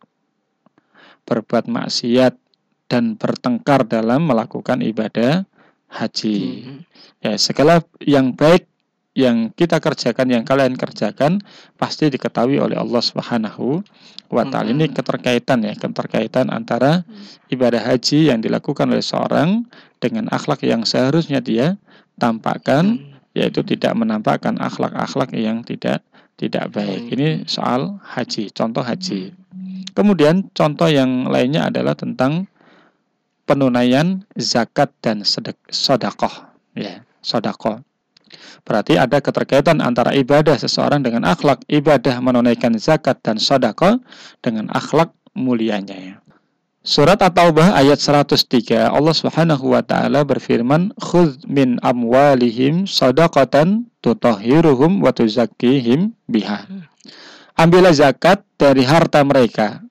berbuat maksiat dan bertengkar dalam melakukan ibadah haji. Ya, segala yang baik yang kita kerjakan, yang kalian kerjakan pasti diketahui oleh Allah Subhanahu wa taala. Ini keterkaitan ya, keterkaitan antara ibadah haji yang dilakukan oleh seorang dengan akhlak yang seharusnya dia tampakkan, yaitu tidak menampakkan akhlak-akhlak yang tidak tidak baik. Ini soal haji, contoh haji. Kemudian contoh yang lainnya adalah tentang penunaian zakat dan sedekah, ya, sedekah. Berarti ada keterkaitan antara ibadah seseorang dengan akhlak, ibadah menunaikan zakat dan sedekah dengan akhlak mulianya ya. Surat At-Taubah ayat seratus tiga, Allah Subhanahu wa taala berfirman, "Khudz min amwalihim shadaqatan tutahhiruhum wa tuzakkihim biha." Ambillah zakat dari harta mereka.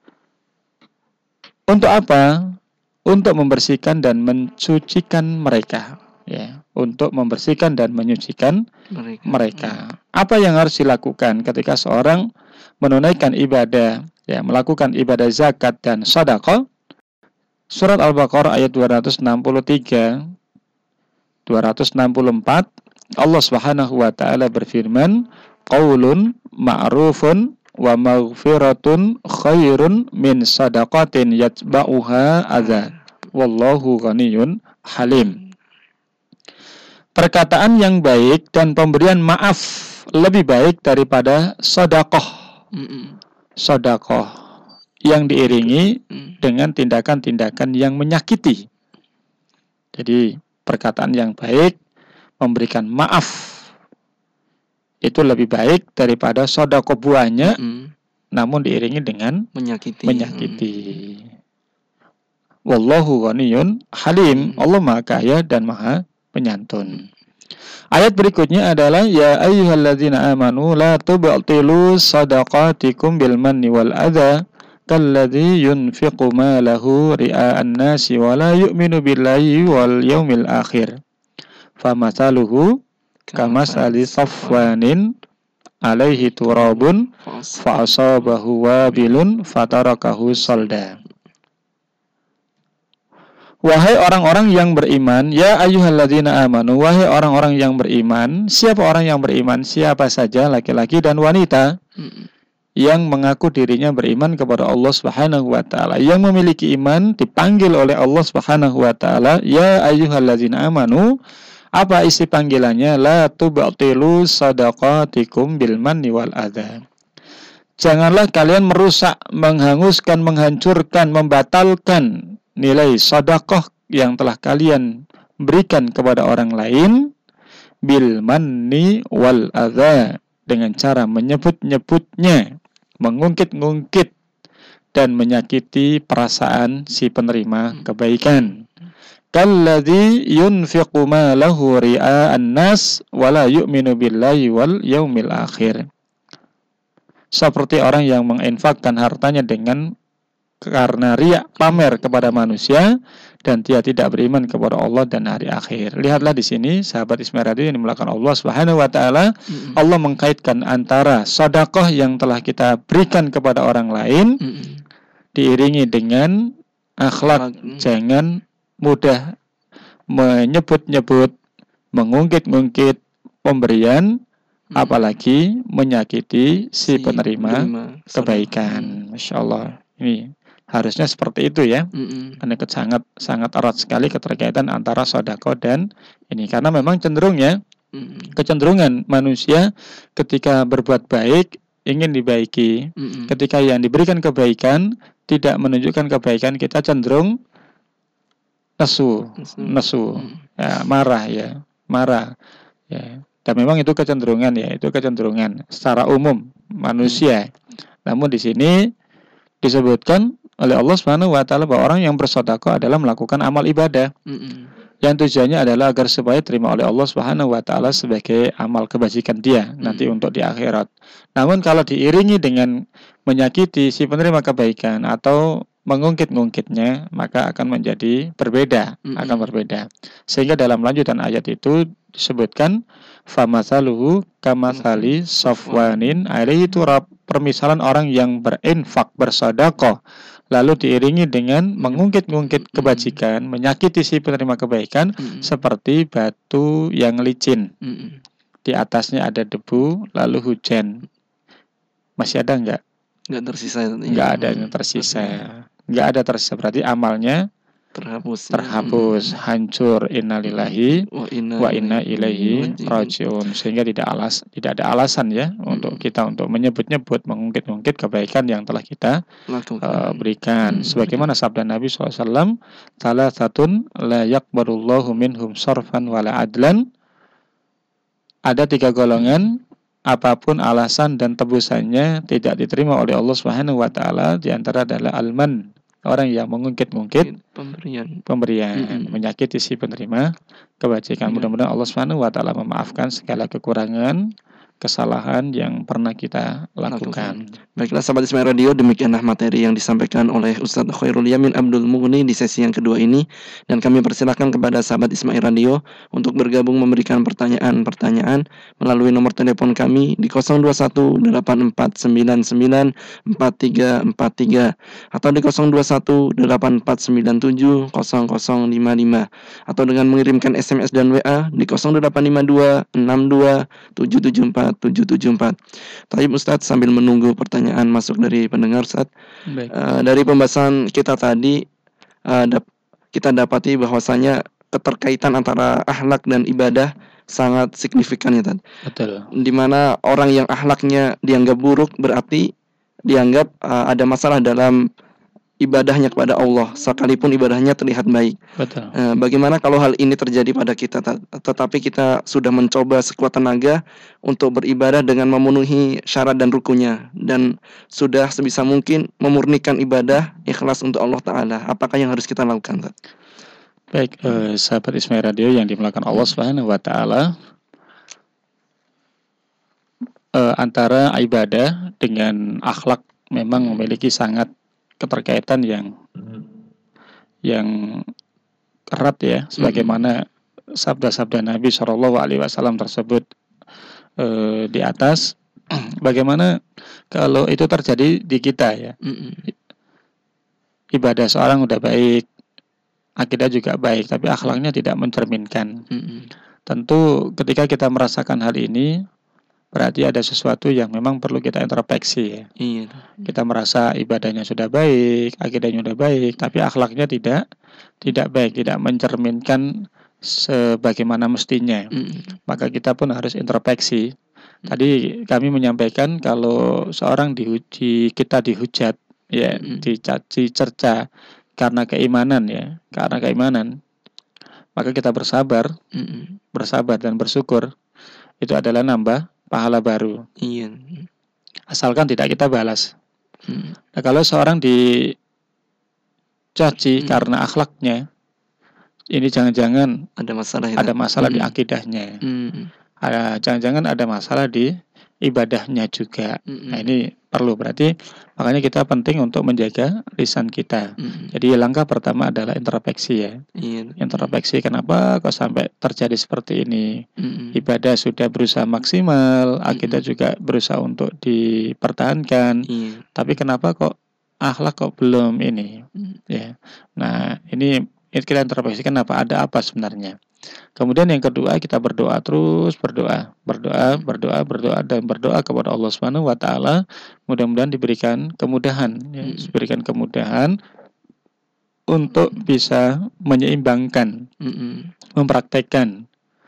Untuk apa? Untuk membersihkan dan mensucikan mereka, ya, untuk membersihkan dan menyucikan mereka. mereka. Apa yang harus dilakukan ketika seorang menunaikan ibadah, ya, melakukan ibadah zakat dan sedekah? Surat Al-Baqarah ayat dua ratus enam puluh tiga dua ratus enam puluh empat, Allah Subhanahu wa taala berfirman, "Qaulun ma'rufun wa maghfiratun khairun min sadaqatin yatba'uha adza wallahu ghaniyyun halim." Perkataan yang baik dan pemberian maaf lebih baik daripada sedekah. Sedekah yang diiringi dengan tindakan-tindakan yang menyakiti. Jadi perkataan yang baik, memberikan maaf, itu lebih baik daripada sedekah buahnya, mm. namun diiringi dengan menyakiti. menyakiti. Mm. Wallahu ghaniyyun halim. Mm. Allah Maha Kaya dan Maha Penyantun. Ayat berikutnya adalah, ya ayyuhalladzina amanu la tubtilu shadaqatikum bil manni wal adza kalladzi yunfiqu malahu ria'an nasi wa la yu'minu billahi wal yaumil akhir. Famathaluhu kamasali safwanin alaihi turabun fa'asabahu wabilun fatarakahu salda. Wahai orang-orang yang beriman, ya ayyuhalladzina amanu, wahai orang-orang yang beriman. Siapa orang yang beriman? Siapa saja, laki-laki dan wanita, hmm. yang mengaku dirinya beriman kepada Allah Subhanahu wa taala, yang memiliki iman, dipanggil oleh Allah Subhanahu wa taala, ya ayyuhalladzina amanu. Apa isi panggilannya? La tubtilu shadaqatikum bil manni wal adza. Janganlah kalian merusak, menghanguskan, menghancurkan, membatalkan nilai sedekah yang telah kalian berikan kepada orang lain bil manni wal adza, dengan cara menyebut-nyebutnya, mengungkit-ngungkit dan menyakiti perasaan si penerima kebaikan. Kalladzi yunfiqu malahu ria'an nas wala yu'minu billahi wal yaumil akhir. Seperti orang yang menginfakkan hartanya dengan karena riya, pamer kepada manusia, dan dia tidak beriman kepada Allah dan hari akhir. Lihatlah di sini sahabat Ismail Radio yang dimulakan Allah Subhanahu wa taala, mm-hmm. Allah mengkaitkan antara sedekah yang telah kita berikan kepada orang lain, mm-hmm. diiringi dengan akhlak, mm-hmm. jangan mudah menyebut-nyebut, mengungkit-ngungkit pemberian, hmm. apalagi menyakiti si, si penerima, penerima kebaikan. Masya Allah, ini harusnya seperti itu ya. Hmm. Karena sangat sangat erat sekali keterkaitan antara sedekah dan ini, karena memang cenderungnya hmm. kecenderungan manusia ketika berbuat baik ingin dibaiki, hmm. ketika yang diberikan kebaikan tidak menunjukkan kebaikan, kita cenderung nesu, nesu, ya, marah ya, marah, ya. Dan memang itu kecenderungan ya, itu kecenderungan secara umum manusia. Namun di sini disebutkan oleh Allah Subhanahu wa taala bahwa orang yang bersedekah adalah melakukan amal ibadah, yang tujuannya adalah agar supaya terima oleh Allah Subhanahu wa taala sebagai amal kebajikan dia nanti untuk di akhirat. Namun kalau diiringi dengan menyakiti si penerima kebaikan atau mengungkit-ngungkitnya, maka akan menjadi berbeda, mm-hmm. akan berbeda. Sehingga dalam lanjutan ayat itu disebutkan famathaluhu kamathali safwanin alaihi turab, permisalan orang yang berinfak, bersedekah, lalu diiringi dengan mengungkit-ngungkit kebajikan, menyakiti si penerima kebaikan, mm-hmm. seperti batu yang licin. Mm-hmm. Di atasnya ada debu, lalu hujan. Masih ada enggak? Enggak tersisa. Enggak ada yang tersisa. Enggak ada tersisa, berarti amalnya terhapus, terhapus, hmm. hancur. Innalillahi wa inna, wa inna ilaihi rajiun. Sehingga tidak alas, tidak ada alasan ya hmm. untuk kita untuk menyebut-nyebut, mengungkit-ungkit kebaikan yang telah kita uh, berikan. Hmm. Sebagaimana sabda Nabi shallallahu alaihi wasallam, "Thalathatun la yaqbalullahu minhum sarfan wala adlan." Ada tiga golongan, apapun alasan dan tebusannya tidak diterima oleh Allah Subhanahu wa taala. Di antara adalah alman, orang yang mengungkit-ungkit pemberian, pemberian mm-hmm. menyakiti si penerima kebajikan. Mm-hmm. Mudah-mudahan Allah Subhanahu wa taala memaafkan segala kekurangan, kesalahan yang pernah kita lakukan. Baiklah sahabat Ismail Radio, demikianlah materi yang disampaikan oleh Ustadz Khairul Yamin Abdul Mughni di sesi yang kedua ini, dan kami persilakan kepada sahabat Ismail Radio untuk bergabung memberikan pertanyaan-pertanyaan melalui nomor telepon kami di nol dua satu delapan empat sembilan sembilan empat tiga empat tiga atau di nol dua satu delapan empat sembilan tujuh nol nol lima lima, atau dengan mengirimkan S M S dan W A di nol delapan lima dua enam dua tujuh tujuh empat tujuh tujuh empat. Taib Ustadz, sambil menunggu pertanyaan masuk dari pendengar Ustadz, uh, dari pembahasan kita tadi uh, dap- kita dapati bahwasanya keterkaitan antara akhlak dan ibadah sangat signifikan ya Tad. Betul. Dimana orang yang akhlaknya dianggap buruk berarti dianggap uh, ada masalah dalam ibadahnya kepada Allah, sekalipun ibadahnya terlihat baik. Betul. Uh, bagaimana kalau hal ini terjadi pada kita, tetapi kita sudah mencoba sekuat tenaga untuk beribadah dengan memenuhi syarat dan rukunnya, dan sudah sebisa mungkin memurnikan ibadah ikhlas untuk Allah Ta'ala. Apakah yang harus kita lakukan, Tad? Baik, eh, sahabat Ismail Radio yang dimuliakan Allah Subhanahu wa taala, eh, antara ibadah dengan akhlak memang memiliki sangat keterkaitan yang yang erat ya, sebagaimana sabda-sabda Nabi shallallahu alaihi wasallam tersebut eh, di atas. Bagaimana kalau itu terjadi di kita ya, ibadah seorang udah baik, akidah juga baik, tapi akhlaknya tidak mencerminkan. Tentu ketika kita merasakan hal ini, berarti ada sesuatu yang memang perlu kita introspeksi ya. Iya. Kita merasa ibadahnya sudah baik, akidahnya sudah baik, tapi akhlaknya tidak tidak baik, tidak mencerminkan sebagaimana mestinya. Mm. Maka kita pun harus introspeksi. Mm. Tadi kami menyampaikan kalau seorang diuji, kita dihujat ya, mm. dicaci cerca karena keimanan ya, karena keimanan, maka kita bersabar, Mm-mm. bersabar dan bersyukur, itu adalah nambah pahala baru. Iya. Asalkan tidak kita balas. Mm. Nah, kalau seorang dicaci Hmm. karena akhlaknya, ini jangan-jangan Ada masalah ya, ada Tad? masalah di Mm-mm. akidahnya. Mm-mm. Ada, jangan-jangan ada masalah di ibadahnya juga. Mm-mm. Nah, ini perlu, berarti makanya kita penting untuk menjaga lisan kita. Mm-mm. Jadi langkah pertama adalah introspeksi ya. Iya. Introspeksi, kenapa kok sampai terjadi seperti ini? Mm-mm. Ibadah sudah berusaha maksimal, akidah Mm-mm. juga berusaha untuk dipertahankan, Iya. tapi kenapa kok akhlak kok belum ini? Mm. Ya. Nah, ini kita introspeksi, kenapa, ada apa sebenarnya? Kemudian yang kedua, kita berdoa terus, berdoa, berdoa, berdoa, berdoa dan berdoa kepada Allah Subhanahu wa taala, mudah-mudahan diberikan kemudahan, ya, Mm. diberikan kemudahan untuk bisa menyeimbangkan, Mm-mm. mempraktekkan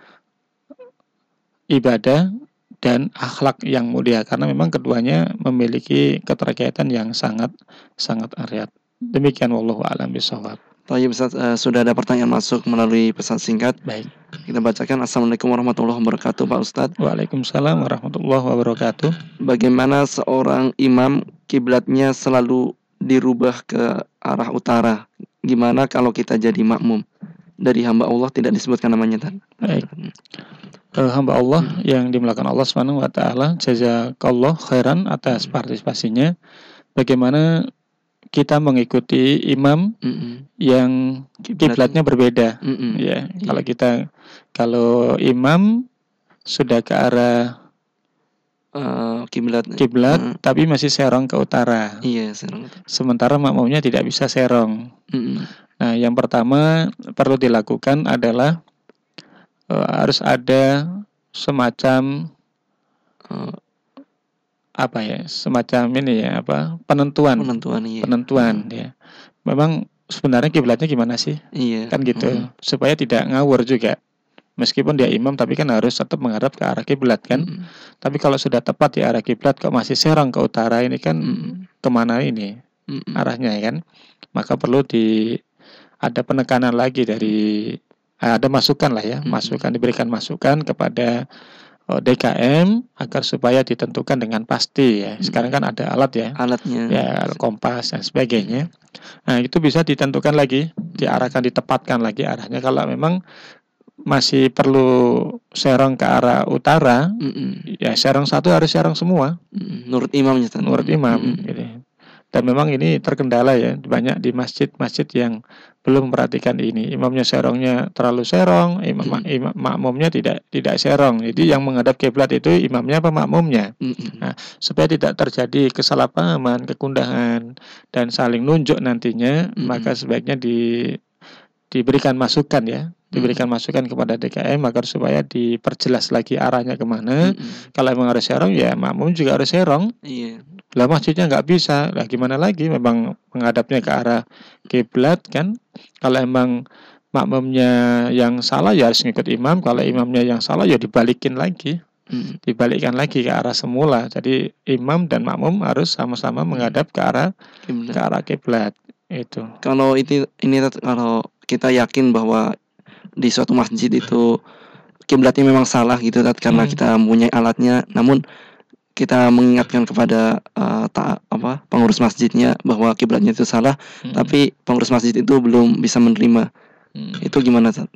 ibadah dan akhlak yang mulia, karena memang keduanya memiliki keterkaitan yang sangat sangat erat. Demikian, wallahu a'lam bishawab. Baik Ustaz, uh, sudah ada pertanyaan masuk melalui pesan singkat. Baik. Kita bacakan. Assalamualaikum warahmatullahi wabarakatuh, Pak Ustadz. Waalaikumsalam warahmatullahi wabarakatuh. Bagaimana seorang imam kiblatnya selalu dirubah ke arah utara? Gimana kalau kita jadi makmum? Dari hamba Allah tidak disebutkan namanya, Tad. Baik. Uh, hamba Allah yang dimuliakan Allah Subhanahu wa taala, jazakallah khairan atas partisipasinya. Bagaimana kita mengikuti imam Mm-mm. yang kiblatnya berbeda. Mm-mm. Ya, Iya. kalau kita kalau imam sudah ke arah Uh, kiblat. kiblat Mm. tapi masih serong ke utara. Iya, serong. Sementara makmumnya tidak bisa serong. Mm-mm. Nah, yang pertama perlu dilakukan adalah uh, harus ada semacam Uh, apa ya, semacam ini ya, apa penentuan, penentuan iya. penentuan ya. Memang sebenarnya kiblatnya gimana sih? Iya. Kan gitu, Mm-mm. supaya tidak ngawur juga. Meskipun dia imam, tapi kan harus tetap menghadap ke arah kiblat kan. Mm-mm. Tapi kalau sudah tepat di arah kiblat kok masih serong ke utara, ini kan Mm-mm. kemana ini Mm-mm. arahnya kan? Maka perlu di ada penekanan lagi dari, ada masukan lah ya, Mm-mm. masukan, diberikan masukan kepada oh, D K M agar supaya ditentukan dengan pasti ya. Sekarang kan ada alat ya, Alatnya. ya kompas dan sebagainya. Nah, itu bisa ditentukan lagi, diarahkan, ditepatkan lagi arahnya. Kalau memang masih perlu serong ke arah utara, Mm-mm. ya serong satu harus serong semua, Mm-mm. Nurut imamnya, Tad. menurut imam. Mm-mm. Gitu. Dan memang ini terkendala ya, banyak di masjid-masjid yang belum memperhatikan ini. Imamnya serongnya terlalu serong, imam, Mm-mm. imam makmumnya tidak tidak serong. Jadi yang menghadap kiblat itu imamnya apa makmumnya. Mm-mm. Nah, supaya tidak terjadi kesalahpahaman, kekundahan dan saling nunjuk nantinya, Mm-mm. maka sebaiknya di diberikan masukan ya, diberikan masukan kepada D K M agar supaya diperjelas lagi arahnya kemana. Mm-mm. Kalau emang harus serong ya makmum juga harus serong. Iya. Lah masjidnya nggak bisa, lah gimana lagi? Memang menghadapnya ke arah kiblat kan. Kalau emang makmumnya yang salah ya harus ngikut imam. Kalau imamnya yang salah ya dibalikin lagi, Mm. dibalikkan lagi ke arah semula. Jadi imam dan makmum harus sama-sama menghadap ke arah Kiblat. ke arah kiblat itu. Kalau itu ini Tad, kalau kita yakin bahwa di suatu masjid itu kiblatnya memang salah gitu, Tad, karena Hmm. kita mempunyai alatnya, namun kita mengingatkan kepada uh, ta, apa pengurus masjidnya bahwa kiblatnya itu salah, Hmm. tapi pengurus masjid itu belum bisa menerima. Hmm. Itu gimana, Tad?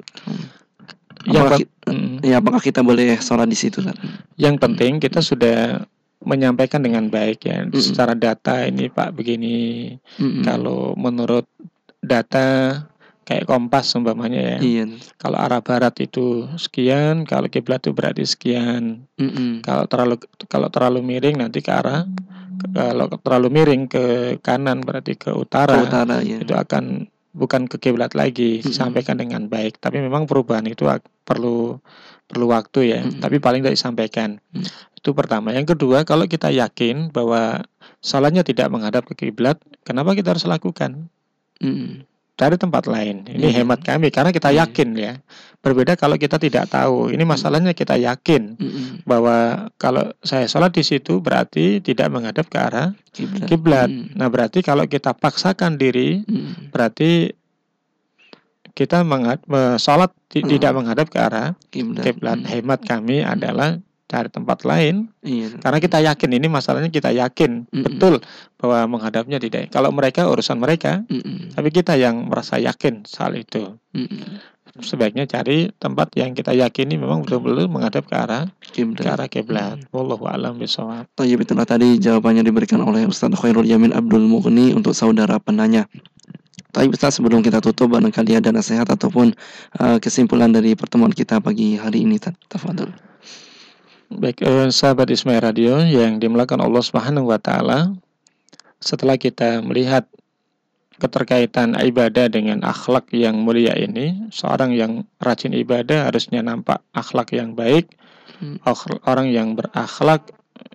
Yang, Apakah, pe- ki- hmm. ya, apakah kita boleh sholat di situ, Tad? Yang penting kita sudah menyampaikan dengan baik ya, Mm-mm. secara data ini Pak begini. Mm-mm. Kalau menurut data kayak kompas umpamanya ya, Iya. kalau arah barat itu sekian, kalau kiblat itu berarti sekian. Mm-mm. Kalau terlalu kalau terlalu miring nanti ke arah, kalau terlalu miring ke kanan berarti ke utara. Ke utara ya. Itu akan bukan ke kiblat lagi, Mm-mm. disampaikan dengan baik. Tapi memang perubahan itu ak- perlu perlu waktu ya. Mm-mm. Tapi paling tidak disampaikan. Mm. Itu pertama. Yang kedua, kalau kita yakin bahwa salatnya tidak menghadap ke kiblat, kenapa kita harus lakukan? Mm-mm. Cari tempat lain. Ini Iya. hemat kami karena kita Iya. yakin ya. Berbeda kalau kita tidak tahu. Ini masalahnya kita yakin Mm-mm. bahwa kalau saya sholat di situ berarti tidak menghadap ke arah Kiblat. kiblat. Mm. Nah, berarti kalau kita paksakan diri Mm. berarti kita menghadap, sholat Hmm. tidak menghadap ke arah Kiblat. kiblat. Hmm. Hemat kami adalah cari tempat lain, Iya. karena kita yakin, ini masalahnya kita yakin Mm-mm. betul bahwa menghadapnya tidak. Kalau mereka urusan mereka, Mm-mm. tapi kita yang merasa yakin soal itu. Mm-mm. Sebaiknya cari tempat yang kita yakini memang betul-betul menghadap ke arah ke Kiblat. arah kiblat. Wallahu a'lam bishawab. Tayyib, itulah tadi jawabannya diberikan oleh Ustaz Khairul Yamin Abdul Mughni untuk saudara penanya. Tayyib Ustaz, sebelum kita tutup, barangkali ada nasihat ataupun uh, kesimpulan dari pertemuan kita pagi hari ini. Tafadhol. Baik, eh, sahabat Ismail Radio yang dimuliakan Allah Subhanahu wa taala, setelah kita melihat keterkaitan ibadah dengan akhlak yang mulia ini, seorang yang rajin ibadah harusnya nampak akhlak yang baik. Hmm. Orang yang berakhlak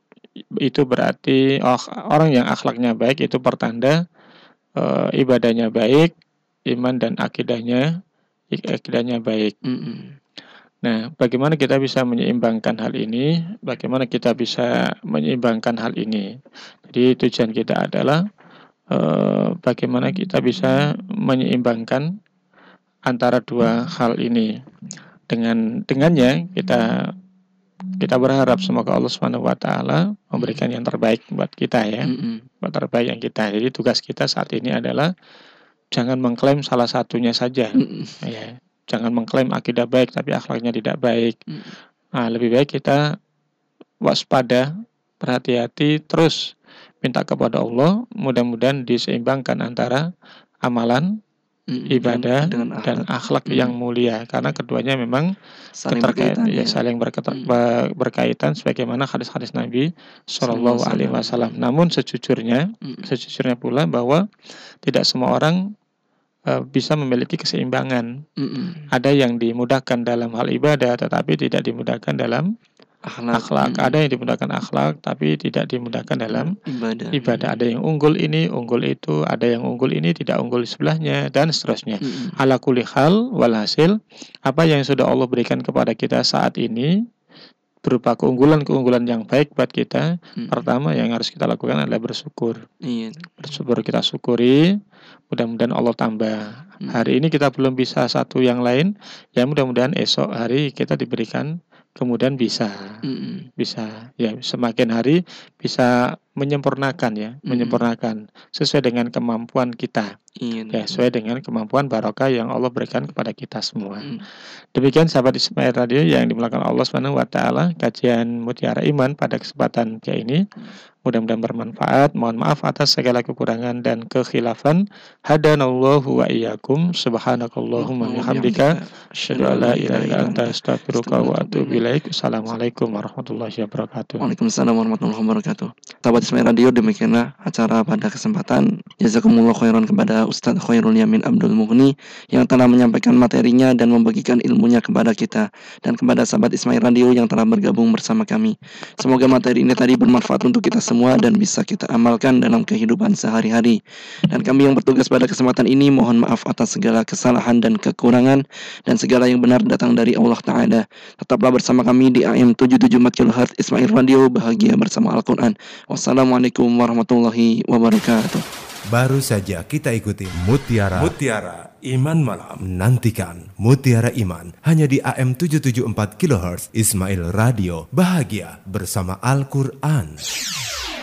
itu berarti oh, orang yang akhlaknya baik itu pertanda uh, ibadahnya baik, iman dan akidahnya akidahnya baik. Mm-mm. Nah, bagaimana kita bisa menyeimbangkan hal ini? Bagaimana kita bisa menyeimbangkan hal ini? Jadi tujuan kita adalah uh, bagaimana kita bisa menyeimbangkan antara dua hal ini. Dengan dengannya kita kita berharap semoga Allah Subhanahu wa taala memberikan yang terbaik buat kita ya. Mm-mm. Buat terbaik yang kita. Jadi tugas kita saat ini adalah jangan mengklaim salah satunya saja. Mm-mm. Ya. Jangan mengklaim akidah baik tapi akhlaknya tidak baik. Mm. Nah, lebih baik kita waspada, berhati-hati, terus minta kepada Allah, mudah-mudahan diseimbangkan antara amalan, Mm. ibadah dengan, dengan dan akhlak. akhlak Mm. yang mulia, karena keduanya memang Saling terkait, berkaitan, ya. ya, saling berkaitan, Mm. berkaitan sebagaimana hadis-hadis Nabi Shallallahu Sallallahu Alaihi Wasallam. Namun sejujurnya, Mm. sejujurnya pula bahwa tidak semua orang uh, bisa memiliki keseimbangan. Mm-mm. Ada yang dimudahkan dalam hal ibadah, tetapi tidak dimudahkan dalam Akhlak. akhlak. Mm. Ada yang dimudahkan akhlak, tapi tidak dimudahkan dalam ibadah. ibadah. Ada yang unggul ini, unggul itu. Ada yang unggul ini, tidak unggul sebelahnya, dan seterusnya. Mm-mm. Ala kulli hal, walhasil, apa yang sudah Allah berikan kepada kita saat ini berupa keunggulan-keunggulan yang baik buat kita. Mm. Pertama yang harus kita lakukan adalah bersyukur. Iya. Bersyukur, kita syukuri, mudah-mudahan Allah tambah. Mm. Hari ini kita belum bisa satu yang lain, ya mudah-mudahan esok hari kita diberikan kemudian bisa. Mm-mm. Bisa, ya semakin hari bisa menyempurnakan ya, Mm. menyempurnakan sesuai dengan kemampuan kita. Iya. Ya, sesuai dengan kemampuan barokah yang Allah berikan kepada kita semua. Mm. Demikian sahabat Ismail Radio yang dimuliakan Allah Subhanahu wa taala, kajian Mutiara Iman pada kesempatan kali ini. Mudah-mudahan bermanfaat. Mohon maaf atas segala kekurangan dan kekhilafan. Hadanallahu wa iyyakum. Subhanakallahumma bihamdika asyhadu an la ilaha illa anta astaghfiruka wa atubu ilaik. Assalamualaikum warahmatullahi wabarakatuh. Waalaikumsalam warahmatullahi wabarakatuh. Sahabat Ismail Radio, demikianlah acara pada kesempatan. Jazakumullah khairan kepada Ustaz Khairul Yamin Abdul Mughni yang telah menyampaikan materinya dan membagikan ilmunya kepada kita, dan kepada sahabat Ismail Radio yang telah bergabung bersama kami. Semoga materi ini tadi bermanfaat untuk kita semua dan bisa kita amalkan dalam kehidupan sehari-hari. Dan kami yang bertugas pada kesempatan ini mohon maaf atas segala kesalahan dan kekurangan, dan segala yang benar datang dari Allah Ta'ala. Tetaplah bersama kami di A M tujuh tujuh empat kilohertz Ismail Radio, bahagia bersama Al-Quran. Wassalamualaikum warahmatullahi wabarakatuh. Baru saja kita ikuti Mutiara Mutiara Iman Malam. Nantikan Mutiara Iman hanya di A M tujuh tujuh empat kilohertz Ismail Radio, bahagia bersama Al-Quran.